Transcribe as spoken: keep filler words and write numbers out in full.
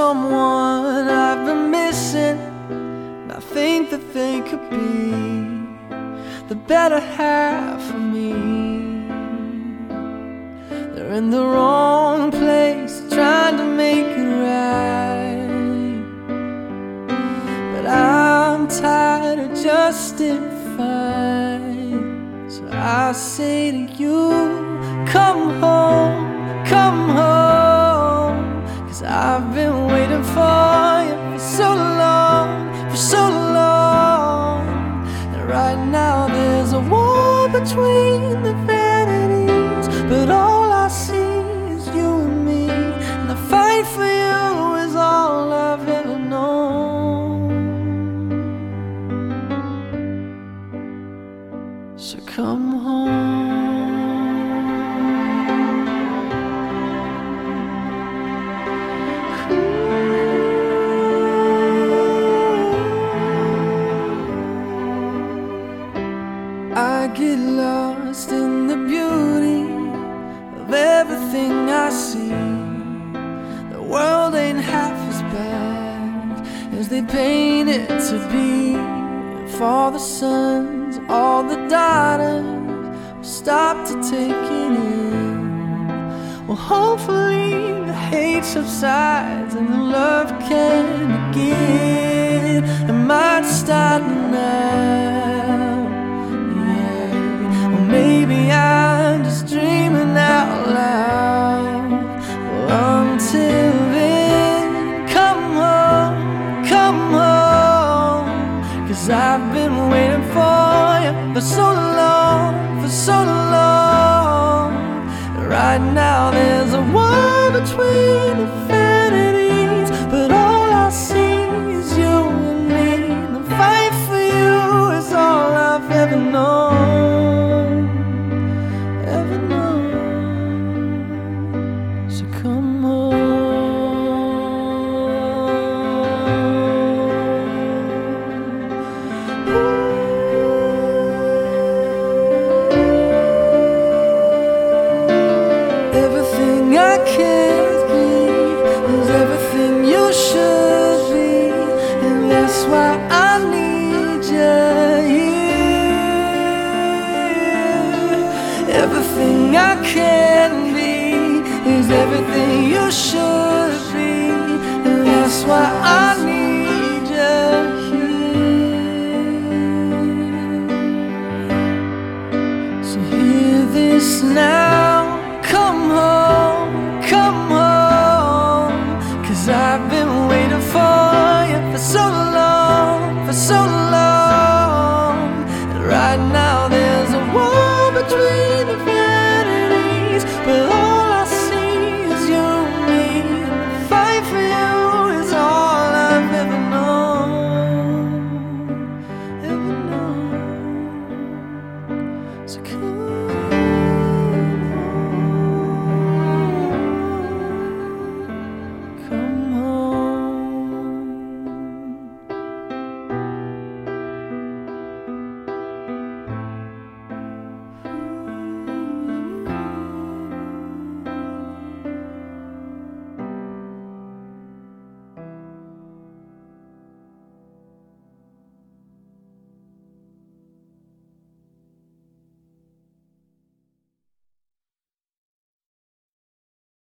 someone I've been missing, and I think that they could be the better half of me. They're in the wrong place, trying to make it right, but I'm tired of justifying. So I say to you, come home, come home, 'cause I've been waiting for you for so long, for so long. And right now there's a war between the vanities, but all I see is you and me, and the fight for you is all I've ever known. So come home. I get lost in the beauty of everything I see. The world ain't half as bad as they paint it to be. If all the sons, all the daughters will stop to take it in, well, hopefully the hate subsides and the love can begin. It might start now. Maybe I'm just dreaming out loud. Well, until then, come home, come home, 'cause I've been waiting for you for so long, for so long. Right now there's a war between infinities, but all I see is you and me. The fight for you is all I've ever known. I can't be is everything you should be, and that's why I need you here. Everything I can be is everything you should be, and that's why I need you.